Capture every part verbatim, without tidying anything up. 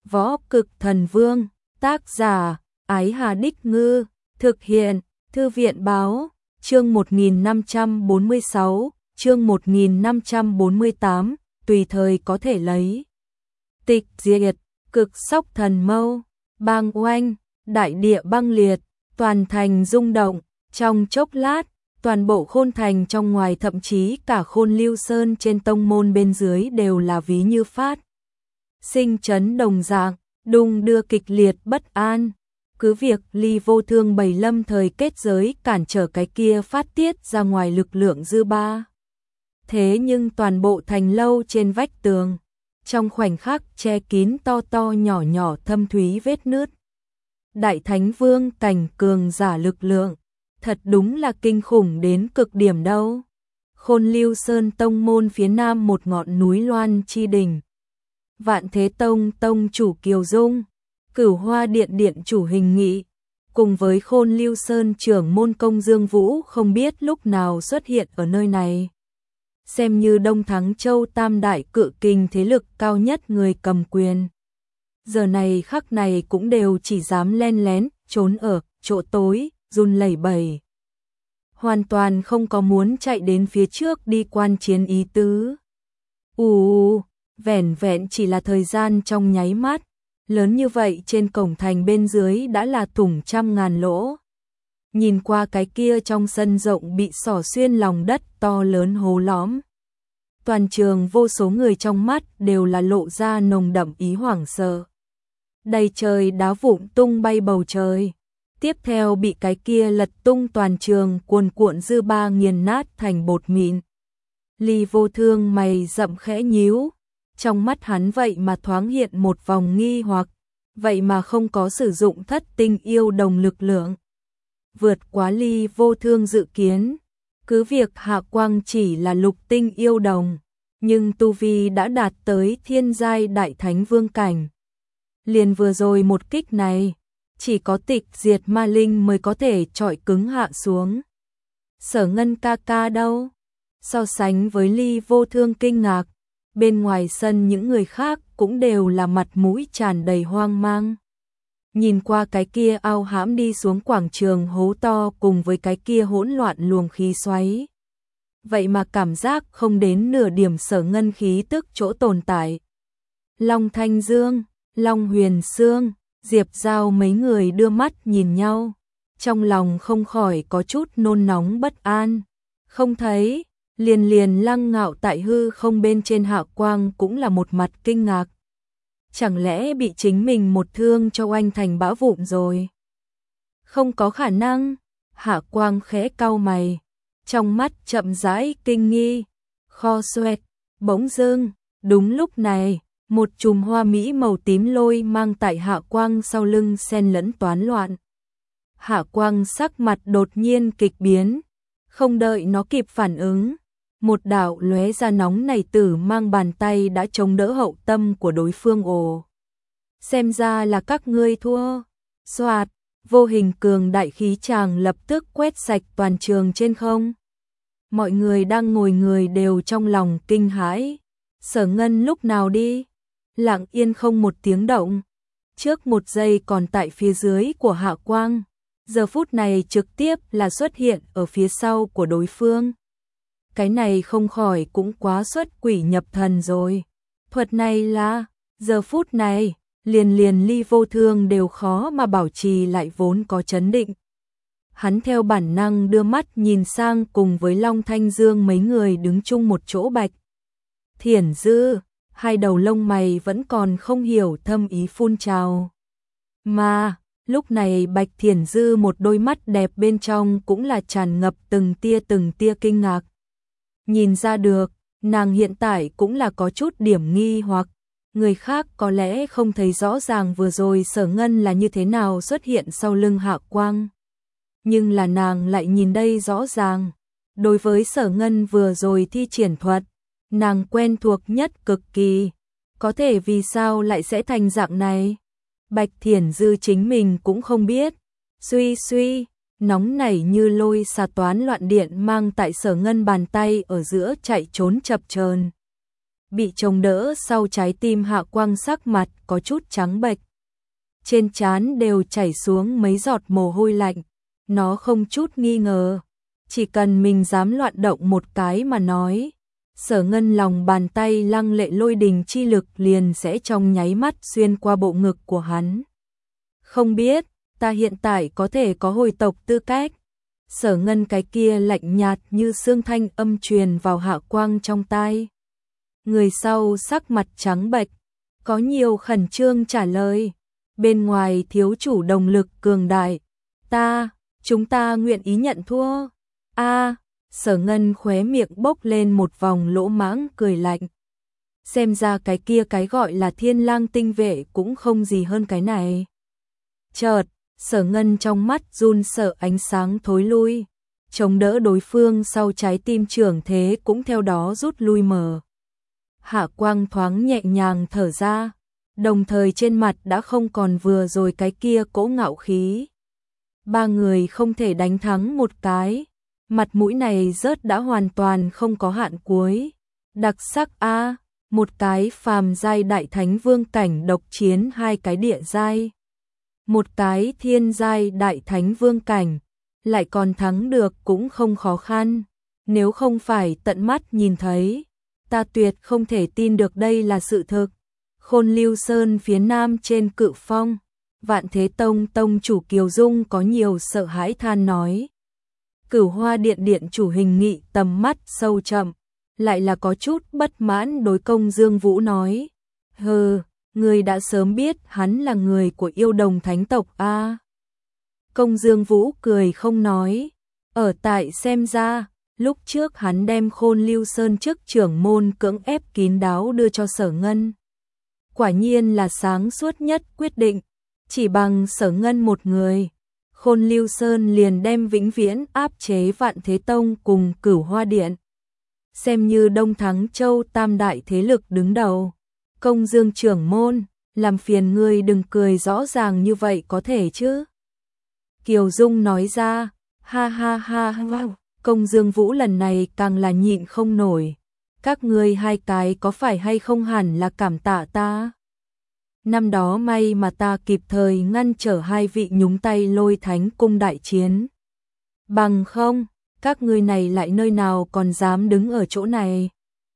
Võ Cực Thần Vương, tác giả, Ái Hà Đích Ngư, thực hiện, Thư viện Báo, chương một nghìn năm trăm bốn mươi sáu, chương một nghìn năm trăm bốn mươi tám, tùy thời có thể lấy. Tịch diệt, cực sóc thần mâu, bang oanh, đại địa băng liệt, toàn thành rung động, trong chốc lát, toàn bộ Khôn Thành trong ngoài thậm chí cả Khôn Lưu Sơn trên tông môn bên dưới đều là ví như phát. Sinh chấn đồng dạng, đung đưa kịch liệt bất an. Cứ việc Ly Vô Thương bày lâm thời kết giới cản trở cái kia phát tiết ra ngoài lực lượng dư ba. Thế nhưng toàn bộ thành lâu trên vách tường, trong khoảnh khắc che kín to to nhỏ nhỏ thâm thúy vết nứt. Đại Thánh Vương cảnh cường giả lực lượng, thật đúng là kinh khủng đến cực điểm đâu. Khôn Lưu Sơn tông môn phía nam một ngọn núi Loan chi đỉnh. Vạn Thế Tông tông chủ Kiều Dung, Cửu Hoa Điện điện chủ Hình Nghị, cùng với Khôn Lưu Sơn trưởng môn công Dương Vũ không biết lúc nào xuất hiện ở nơi này. Xem như Đông Thắng Châu tam đại cự kình thế lực cao nhất người cầm quyền. Giờ này khắc này cũng đều chỉ dám len lén, trốn ở chỗ tối, run lẩy bẩy. Hoàn toàn không có muốn chạy đến phía trước đi quan chiến ý tứ. Ù, vẻn vẹn chỉ là thời gian trong nháy mắt, lớn như vậy trên cổng thành bên dưới đã là thủng trăm ngàn lỗ. Nhìn qua cái kia trong sân rộng bị xỏ xuyên lòng đất to lớn hố lõm. Toàn trường vô số người trong mắt đều là lộ ra nồng đậm ý hoảng sợ. Đầy trời đá vụn tung bay bầu trời. Tiếp theo bị cái kia lật tung toàn trường cuồn cuộn dư ba nghiền nát thành bột mịn. Ly Vô Thương mày rậm khẽ nhíu. Trong mắt hắn vậy mà thoáng hiện một vòng nghi hoặc. Vậy mà không có sử dụng thất tinh yêu đồng lực lượng. Vượt quá Ly Vô Thương dự kiến. Cứ việc Hạ Quang chỉ là lục tinh yêu đồng. Nhưng tu vi đã đạt tới thiên giai đại thánh vương cảnh. Liền vừa rồi một kích này, chỉ có tịch diệt ma linh mới có thể chọi cứng hạ xuống. Sở Ngân ca ca đâu? So sánh với Ly Vô Thương kinh ngạc, bên ngoài sân những người khác cũng đều là mặt mũi tràn đầy hoang mang. Nhìn qua cái kia ao hãm đi xuống quảng trường hố to cùng với cái kia hỗn loạn luồng khí xoáy. Vậy mà cảm giác không đến nửa điểm Sở Ngân khí tức chỗ tồn tại. Long Thanh Dương, Long Huyền Sương, Diệp Giao mấy người đưa mắt nhìn nhau, trong lòng không khỏi có chút nôn nóng bất an. Không thấy, liền liền Lăng Ngạo tại hư không bên trên Hạ Quang cũng là một mặt kinh ngạc. Chẳng lẽ bị chính mình một thương cho oanh thành bã vụn rồi? Không có khả năng. Hạ Quang khẽ cau mày, trong mắt chậm rãi kinh nghi. Kho xoẹt, bỗng dưng, đúng lúc này, một chùm hoa mỹ màu tím lôi mang tại Hạ Quang sau lưng xen lẫn toán loạn. Hạ Quang sắc mặt đột nhiên kịch biến, không đợi nó kịp phản ứng, một đạo lóe ra nóng này tử mang bàn tay đã chống đỡ hậu tâm của đối phương. Ồ, xem ra là các ngươi thua. Xoạt, vô hình cường đại khí tràng lập tức quét sạch toàn trường trên không. Mọi người đang ngồi người đều trong lòng kinh hãi. Sở Ngân lúc nào đi? Lặng yên không một tiếng động. Trước một giây còn tại phía dưới của Hạ Quang, giờ phút này trực tiếp là xuất hiện ở phía sau của đối phương. Cái này không khỏi cũng quá xuất quỷ nhập thần rồi. Thuật này là, giờ phút này, liền liền Ly Vô Thương đều khó mà bảo trì lại vốn có chấn định. Hắn theo bản năng đưa mắt nhìn sang cùng với Long Thanh Dương mấy người đứng chung một chỗ Bạch Thiển Dư, hai đầu lông mày vẫn còn không hiểu thâm ý phun trào. Mà, lúc này Bạch Thiển Dư một đôi mắt đẹp bên trong cũng là tràn ngập từng tia từng tia kinh ngạc. Nhìn ra được, nàng hiện tại cũng là có chút điểm nghi hoặc, người khác có lẽ không thấy rõ ràng vừa rồi Sở Ngân là như thế nào xuất hiện sau lưng Hạ Quang. Nhưng là nàng lại nhìn đây rõ ràng. Đối với Sở Ngân vừa rồi thi triển thuật, nàng quen thuộc nhất cực kỳ. Có thể vì sao lại sẽ thành dạng này? Bạch Thiển Dư chính mình cũng không biết. Suy suy, nóng nảy như lôi xà toán loạn điện mang tại Sở Ngân bàn tay ở giữa chạy trốn chập chờn. bị chống đỡ sau trái tim Hạ Quang sắc mặt có chút trắng bệch. Trên trán đều chảy xuống mấy giọt mồ hôi lạnh, nó không chút nghi ngờ, chỉ cần mình dám loạn động một cái mà nói, Sở Ngân lòng bàn tay lăng lệ lôi đình chi lực liền sẽ trong nháy mắt xuyên qua bộ ngực của hắn. Không biết, ta hiện tại có thể có hồi tộc tư cách. Sở Ngân cái kia lạnh nhạt như xương thanh âm truyền vào Hạ Quang trong tai. Người sau sắc mặt trắng bệch, có nhiều khẩn trương trả lời. Bên ngoài thiếu chủ đồng lực cường đại. Ta, chúng ta nguyện ý nhận thua. A, Sở Ngân khóe miệng bốc lên một vòng lỗ mãng cười lạnh. Xem ra cái kia cái gọi là Thiên Lang tinh vệ cũng không gì hơn cái này. Chợt, Sở Ngân trong mắt run sợ ánh sáng thối lui, chống đỡ đối phương sau trái tim trưởng thế cũng theo đó rút lui mờ. Hạ Quang thoáng nhẹ nhàng thở ra, đồng thời trên mặt đã không còn vừa rồi cái kia cỗ ngạo khí. Ba người không thể đánh thắng một cái, mặt mũi này rớt đã hoàn toàn không có hạn cuối. Đặc sắc a, một cái phàm giai đại thánh vương cảnh độc chiến hai cái địa giai. Một cái thiên giai đại thánh vương cảnh, lại còn thắng được cũng không khó khăn, nếu không phải tận mắt nhìn thấy, ta tuyệt không thể tin được đây là sự thực. Khôn Lưu Sơn phía nam trên Cự Phong, Vạn Thế Tông tông chủ Kiều Dung có nhiều sợ hãi than nói. Cửu Hoa Điện điện chủ Hình Nghị tầm mắt sâu chậm, lại là có chút bất mãn đối Công Dương Vũ nói. Hừ, người đã sớm biết hắn là người của yêu đồng thánh tộc a. Công Dương Vũ cười không nói, ở tại xem ra, lúc trước hắn đem Khôn Lưu Sơn trước trưởng môn cưỡng ép kín đáo đưa cho Sở Ngân. Quả nhiên là sáng suốt nhất quyết định, chỉ bằng Sở Ngân một người, Khôn Lưu Sơn liền đem vĩnh viễn áp chế Vạn Thế Tông cùng Cửu Hoa Điện. Xem như Đông Thắng Châu tam đại thế lực đứng đầu. Công Dương trưởng môn, làm phiền ngươi đừng cười rõ ràng như vậy có thể chứ? Kiều Dung nói ra, ha ha ha wow. Công Dương Vũ lần này càng là nhịn không nổi. Các ngươi hai cái có phải hay không hẳn là cảm tạ ta? Năm đó may mà ta kịp thời ngăn trở hai vị nhúng tay Lôi Thánh cung đại chiến. Bằng không, các ngươi này lại nơi nào còn dám đứng ở chỗ này?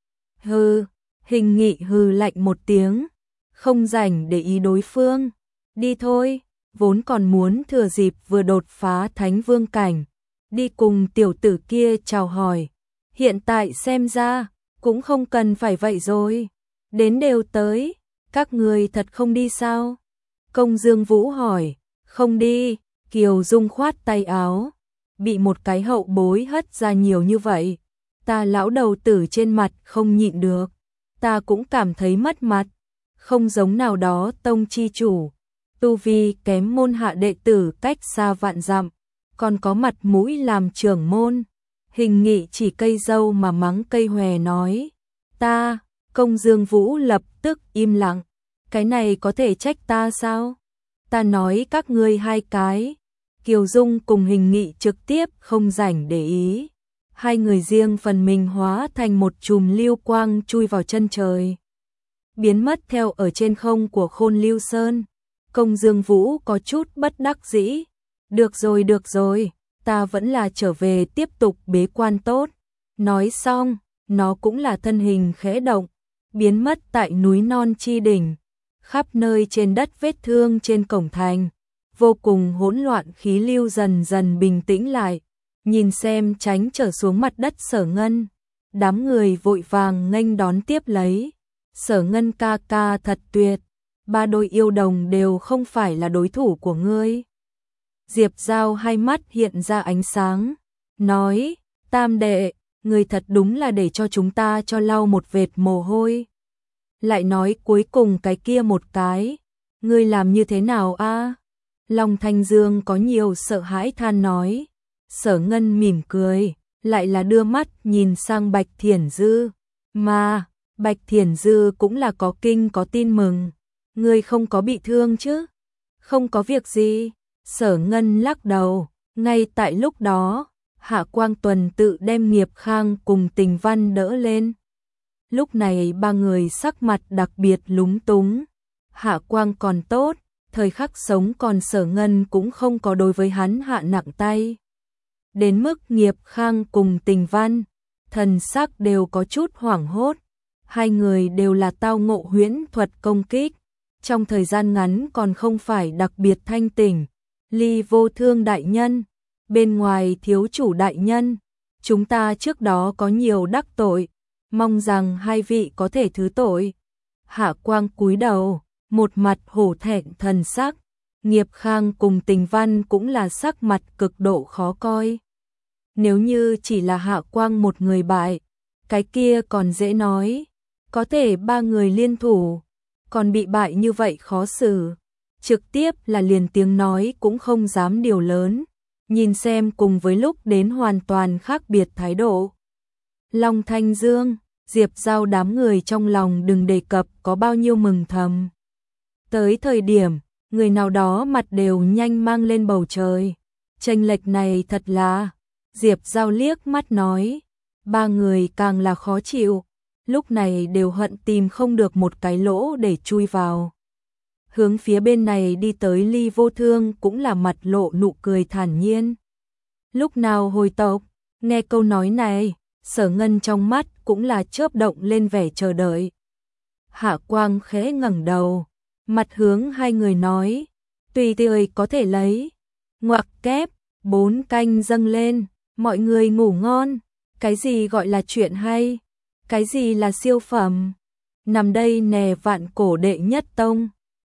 Hừ, Hình Nghị hừ lạnh một tiếng, không rảnh để ý đối phương. Đi thôi, vốn còn muốn thừa dịp vừa đột phá Thánh Vương cảnh, đi cùng tiểu tử kia chào hỏi. Hiện tại xem ra, cũng không cần phải vậy rồi. Đến đều tới, các người thật không đi sao? Công Dương Vũ hỏi, không đi. Kiều Dung khoát tay áo, bị một cái hậu bối hất ra nhiều như vậy. Ta lão đầu tử trên mặt không nhịn được, ta cũng cảm thấy mất mặt. Không giống nào đó tông chi chủ, tu vi kém môn hạ đệ tử cách xa vạn dặm, còn có mặt mũi làm trưởng môn. Hình Nghị chỉ cây dâu mà mắng cây hòe nói. Ta, Công Dương Vũ lập tức im lặng. Cái này có thể trách ta sao? Ta nói các ngươi hai cái. Kiều Dung cùng Hình Nghị trực tiếp không rảnh để ý. Hai người riêng phần mình hóa thành một chùm lưu quang chui vào chân trời, biến mất theo ở trên không của Khôn Lưu Sơn. Công Dương Vũ có chút bất đắc dĩ. Được rồi được rồi, ta vẫn là trở về tiếp tục bế quan tốt. Nói xong, nó cũng là thân hình khẽ động, biến mất tại núi non chi đỉnh. Khắp nơi trên đất vết thương trên cổng thành, vô cùng hỗn loạn khí lưu dần dần bình tĩnh lại. Nhìn xem tránh trở xuống mặt đất Sở Ngân, đám người vội vàng nghênh đón tiếp lấy. Sở Ngân ca ca thật tuyệt, ba đôi yêu đồng đều không phải là đối thủ của ngươi. Diệp Giao hai mắt hiện ra ánh sáng, nói, tam đệ, người thật đúng là để cho chúng ta cho lau một vệt mồ hôi. Lại nói cuối cùng cái kia một cái, ngươi làm như thế nào a? Long Thanh Dương có nhiều sợ hãi than nói. Sở Ngân mỉm cười, lại là đưa mắt nhìn sang Bạch Thiển Dư. Mà, Bạch Thiển Dư cũng là có kinh có tin mừng. Ngươi không có bị thương chứ? Không có việc gì. Sở Ngân lắc đầu. Ngay tại lúc đó, Hạ Quang Tuần tự đem Nghiệp Khang cùng Tình Văn đỡ lên. Lúc này ba người sắc mặt đặc biệt lúng túng. Hạ Quang còn tốt, thời khắc sống còn Sở Ngân cũng không có đối với hắn hạ nặng tay. Đến mức Nghiệp Khang cùng Tình Văn, thần sắc đều có chút hoảng hốt. Hai người đều là tao ngộ huyễn thuật công kích, trong thời gian ngắn còn không phải đặc biệt thanh tỉnh. Ly Vô Thương đại nhân, bên ngoài thiếu chủ đại nhân, chúng ta trước đó có nhiều đắc tội, mong rằng hai vị có thể thứ tội. Hạ Quang cúi đầu, một mặt hổ thẹn thần sắc. Nghiệp Khang cùng Tình Văn cũng là sắc mặt cực độ khó coi. Nếu như chỉ là Hạ Quang một người bại, cái kia còn dễ nói, có thể ba người liên thủ, còn bị bại như vậy khó xử, trực tiếp là liền tiếng nói cũng không dám điều lớn, nhìn xem cùng với lúc đến hoàn toàn khác biệt thái độ. Long Thanh Dương, Diệp Giao đám người trong lòng đừng đề cập có bao nhiêu mừng thầm. Tới thời điểm, người nào đó mặt đều nhanh mang lên bầu trời, chênh lệch này thật là, Diệp Giao liếc mắt nói, ba người càng là khó chịu, lúc này đều hận tìm không được một cái lỗ để chui vào. Hướng phía bên này đi tới Ly Vô Thương cũng là mặt lộ nụ cười thản nhiên. Lúc nào hồi tộc, nghe câu nói này, Sở Ngân trong mắt cũng là chớp động lên vẻ chờ đợi. Hạ Quang khẽ ngẩng đầu, mặt hướng hai người nói, tùy tươi có thể lấy. Ngoặc kép, bốn canh dâng lên, mọi người ngủ ngon. Cái gì gọi là chuyện hay? Cái gì là siêu phẩm? Nằm đây nè vạn cổ đệ nhất tông.